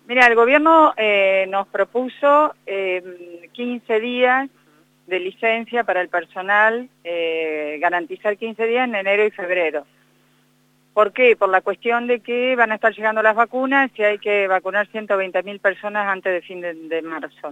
Mira, el gobierno nos propuso 15 días de licencia para el personal, garantizar 15 días en enero y febrero. ¿Por qué? Por la cuestión de que van a estar llegando las vacunas y hay que vacunar 120.000 personas antes de fin de marzo.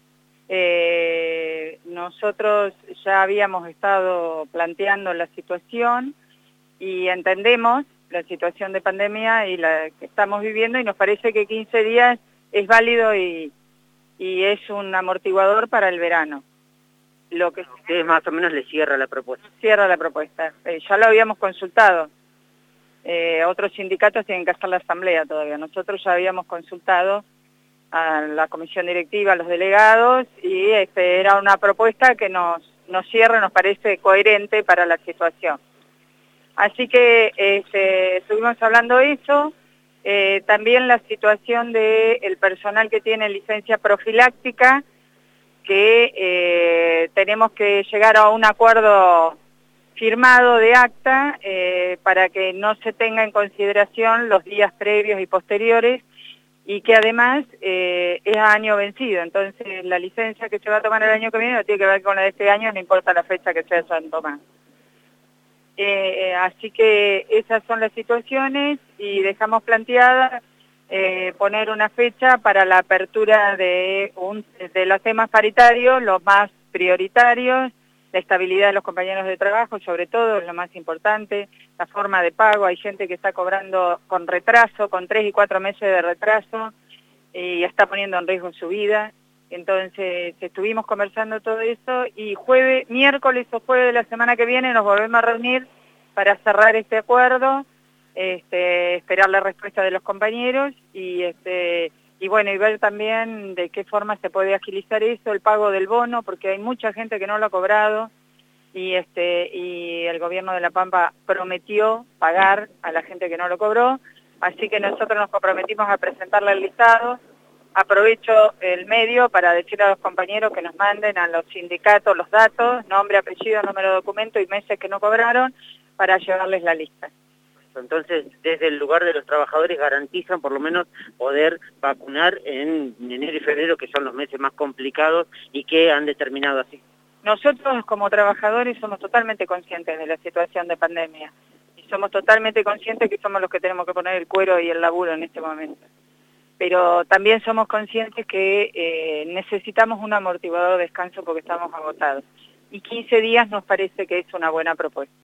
Nosotros ya habíamos estado planteando la situación y entendemos la situación de pandemia y la que estamos viviendo y nos parece que 15 días es válido y es un amortiguador para el verano. Lo que a ustedes más o menos les cierra la propuesta. Cierra la propuesta. Ya lo habíamos consultado. Otros sindicatos tienen que hacer la asamblea todavía. Nosotros ya habíamos consultado a la comisión directiva, a los delegados, y era una propuesta que nos cierra, nos parece coherente para la situación. Así que estuvimos hablando de eso, también la situación del personal que tiene licencia profiláctica, que tenemos que llegar a un acuerdo firmado de acta para que no se tenga en consideración los días previos y posteriores y que además es a año vencido, entonces la licencia que se va a tomar el año que viene no tiene que ver con la de este año, no importa la fecha que se hayan tomado. Así que esas son las situaciones y dejamos planteada poner una fecha para la apertura de los temas paritarios, los más prioritarios, la estabilidad de los compañeros de trabajo, sobre todo es lo más importante, la forma de pago, hay gente que está cobrando con retraso, con 3 y 4 meses de retraso, y está poniendo en riesgo su vida. Entonces estuvimos conversando todo eso y miércoles o jueves de la semana que viene nos volvemos a reunir para cerrar este acuerdo, esperar la respuesta de los compañeros y bueno, y ver también de qué forma se puede agilizar eso, el pago del bono, porque hay mucha gente que no lo ha cobrado y el gobierno de La Pampa prometió pagar a la gente que no lo cobró, así que nosotros nos comprometimos a presentarle el listado. Aprovecho el medio para decirle a los compañeros que nos manden a los sindicatos los datos, nombre, apellido, número de documento y meses que no cobraron, para llevarles la lista. Entonces, desde el lugar de los trabajadores garantizan por lo menos poder vacunar en enero y febrero, que son los meses más complicados y que han determinado así. Nosotros como trabajadores somos totalmente conscientes de la situación de pandemia y somos totalmente conscientes que somos los que tenemos que poner el cuero y el laburo en este momento. Pero también somos conscientes que necesitamos un amortiguador de descanso porque estamos agotados. Y 15 días nos parece que es una buena propuesta.